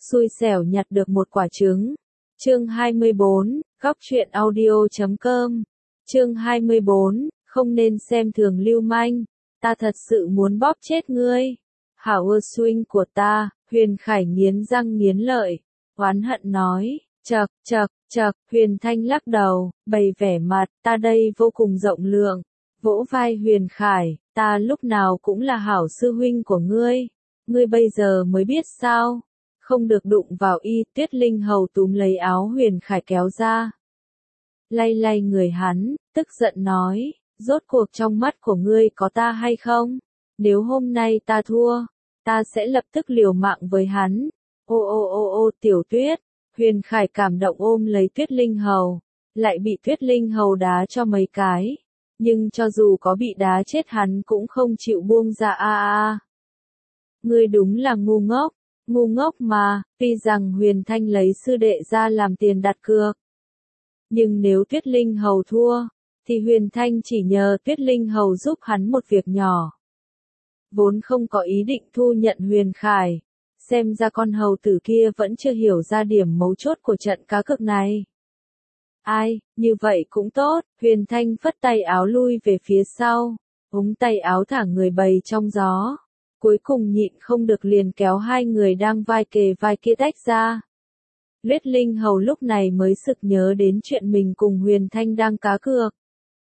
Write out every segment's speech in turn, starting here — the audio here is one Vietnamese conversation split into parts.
xui xẻo nhặt được một quả trứng. Chương 24, góc truyện audio.com. Chương 24, không nên xem thường lưu manh, ta thật sự muốn bóp chết ngươi. Hảo ơ swing của ta, Huyền Khải nghiến răng nghiến lợi, oán hận nói, chậc, Huyền Thanh lắc đầu, bày vẻ mặt, ta đây vô cùng rộng lượng, vỗ vai Huyền Khải, ta lúc nào cũng là hảo sư huynh của ngươi bây giờ mới biết sao, không được đụng vào y. Tuyết Linh Hầu túm lấy áo Huyền Khải kéo ra, lay người hắn, tức giận nói, rốt cuộc trong mắt của ngươi có ta hay không? Nếu hôm nay ta thua, ta sẽ lập tức liều mạng với hắn. Ô Tiểu Tuyết, Huyền Khải cảm động ôm lấy Tuyết Linh Hầu, lại bị Tuyết Linh Hầu đá cho mấy cái, nhưng cho dù có bị đá chết hắn cũng không chịu buông ra. Ngươi đúng là ngu ngốc mà, tuy rằng Huyền Thanh lấy sư đệ ra làm tiền đặt cược. Nhưng nếu Tuyết Linh Hầu thua, thì Huyền Thanh chỉ nhờ Tuyết Linh Hầu giúp hắn một việc nhỏ. Vốn không có ý định thu nhận Huyền Khải, xem ra con hầu tử kia vẫn chưa hiểu ra điểm mấu chốt của trận cá cược này. Ai, như vậy cũng tốt, Huyền Thanh phất tay áo lui về phía sau, ống tay áo thả người bầy trong gió. Cuối cùng nhịn không được liền kéo hai người đang vai kề vai kia tách ra. Tuyết Linh Hầu lúc này mới sực nhớ đến chuyện mình cùng Huyền Thanh đang cá cược.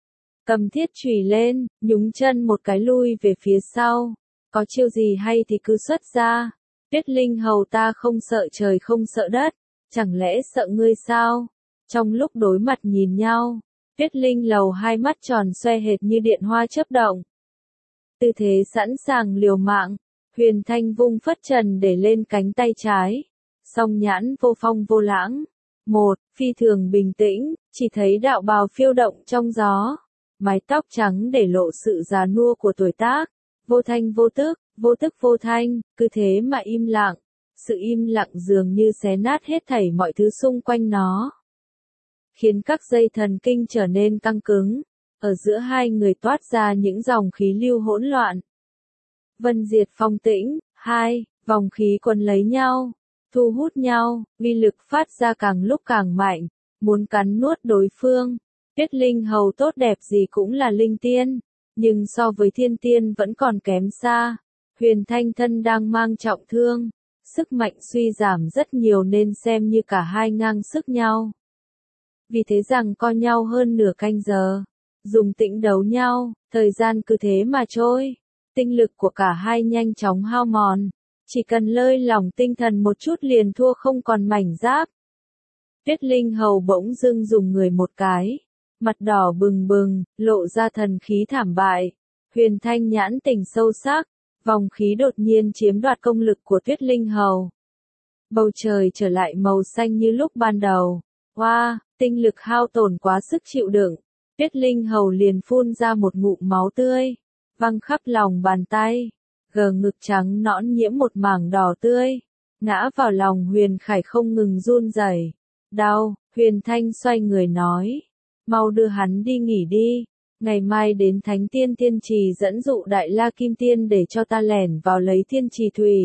Cầm thiết chùy lên, nhúng chân một cái lui về phía sau. Có chiêu gì hay thì cứ xuất ra. Tuyết Linh Hầu ta không sợ trời không sợ đất, chẳng lẽ sợ ngươi sao? Trong lúc đối mặt nhìn nhau, Tuyết Linh Hầu hai mắt tròn xoe hệt như điện hoa chớp động. Tư thế sẵn sàng liều mạng, Huyền Thanh vung phất trần để lên cánh tay trái. Song nhãn vô phong vô lãng. Phi thường bình tĩnh, chỉ thấy đạo bào phiêu động trong gió. Mái tóc trắng để lộ sự già nua của tuổi tác. Vô thanh vô tức, vô tức vô thanh, cứ thế mà im lặng. Sự im lặng dường như xé nát hết thảy mọi thứ xung quanh nó, khiến các dây thần kinh trở nên căng cứng. Ở giữa hai người toát ra những dòng khí lưu hỗn loạn. Vân diệt phong tĩnh, vòng khí quấn lấy nhau, thu hút nhau, uy lực phát ra càng lúc càng mạnh, muốn cắn nuốt đối phương. Tuyết Linh Hầu tốt đẹp gì cũng là linh tiên, nhưng so với thiên tiên vẫn còn kém xa. Huyền Thanh thân đang mang trọng thương, sức mạnh suy giảm rất nhiều nên xem như cả hai ngang sức nhau. Vì thế rằng co nhau hơn nửa canh giờ, dùng tĩnh đấu nhau, thời gian cứ thế mà trôi. Tinh lực của cả hai nhanh chóng hao mòn, chỉ cần lơi lỏng tinh thần một chút liền thua không còn mảnh giáp. Tuyết Linh Hầu bỗng dưng dùng người một cái, mặt đỏ bừng bừng, lộ ra thần khí thảm bại. Huyền Thanh nhãn tỉnh sâu sắc, vòng khí đột nhiên chiếm đoạt công lực của Tuyết Linh Hầu. Bầu trời trở lại màu xanh như lúc ban đầu. Tinh lực hao tổn quá sức chịu đựng. Tuyết Linh Hầu liền phun ra một ngụm máu tươi, văng khắp lòng bàn tay, gờ ngực trắng nõn nhiễm một mảng đỏ tươi, ngã vào lòng Huyền Khải không ngừng run rẩy. Đau, Huyền Thanh xoay người nói, mau đưa hắn đi nghỉ đi, ngày mai đến Thánh Tiên Thiên Trì dẫn dụ Đại La Kim Tiên để cho ta lẻn vào lấy Thiên Trì thủy.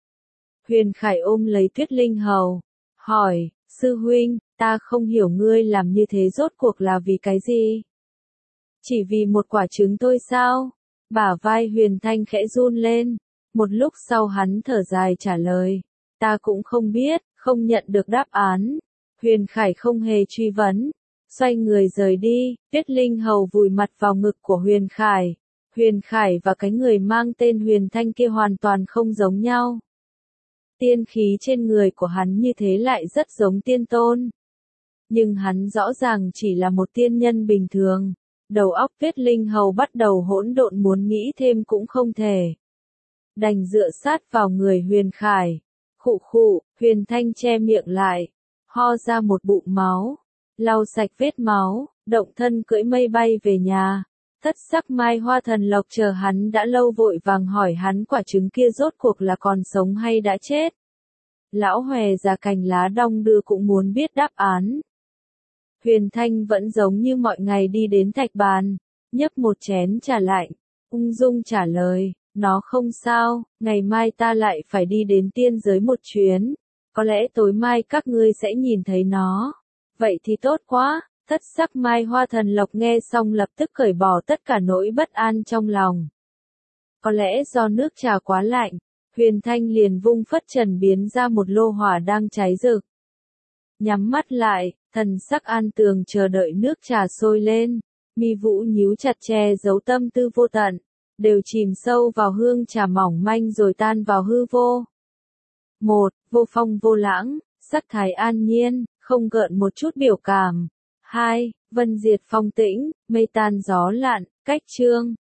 Huyền Khải ôm lấy Tuyết Linh Hầu, hỏi, sư huynh, ta không hiểu ngươi làm như thế rốt cuộc là vì cái gì? Chỉ vì một quả trứng thôi sao? Bả vai Huyền Thanh khẽ run lên. Một lúc sau hắn thở dài trả lời. Ta cũng không biết, không nhận được đáp án. Huyền Khải không hề truy vấn. Xoay người rời đi, Tuyết Linh Hầu vùi mặt vào ngực của Huyền Khải. Huyền Khải và cái người mang tên Huyền Thanh kia hoàn toàn không giống nhau. Tiên khí trên người của hắn như thế lại rất giống tiên tôn. Nhưng hắn rõ ràng chỉ là một tiên nhân bình thường. Đầu óc Tuyết Linh Hầu bắt đầu hỗn độn, muốn nghĩ thêm cũng không thể. Đành dựa sát vào người Huyền Khải. Khụ, Huyền Thanh che miệng lại, ho ra một bụng máu, lau sạch vết máu, động thân cưỡi mây bay về nhà. Thất sắc Mai Hoa Thần Lộc chờ hắn đã lâu vội vàng hỏi hắn quả trứng kia rốt cuộc là còn sống hay đã chết. Lão Hòe già cành lá đong đưa cũng muốn biết đáp án. Huyền Thanh vẫn giống như mọi ngày đi đến thạch bàn, nhấp một chén trà lạnh, ung dung trả lời, nó không sao, ngày mai ta lại phải đi đến tiên giới một chuyến, Có lẽ tối mai các ngươi sẽ nhìn thấy nó. Vậy thì tốt quá. Thất sắc Mai Hoa Thần Lộc nghe xong lập tức cởi bỏ tất cả nỗi bất an trong lòng. Có lẽ do nước trà quá lạnh, Huyền Thanh liền vung phất trần biến ra một lô hỏa đang cháy rực. Nhắm mắt lại, thần sắc an tường chờ đợi nước trà sôi lên, mi vũ nhíu chặt che giấu tâm tư vô tận, đều chìm sâu vào hương trà mỏng manh rồi tan vào hư vô. 1. Vô phong vô lãng, sắc thái an nhiên, không gợn một chút biểu cảm. 2. Vân diệt phong tĩnh, mây tan gió lặn, cách chương.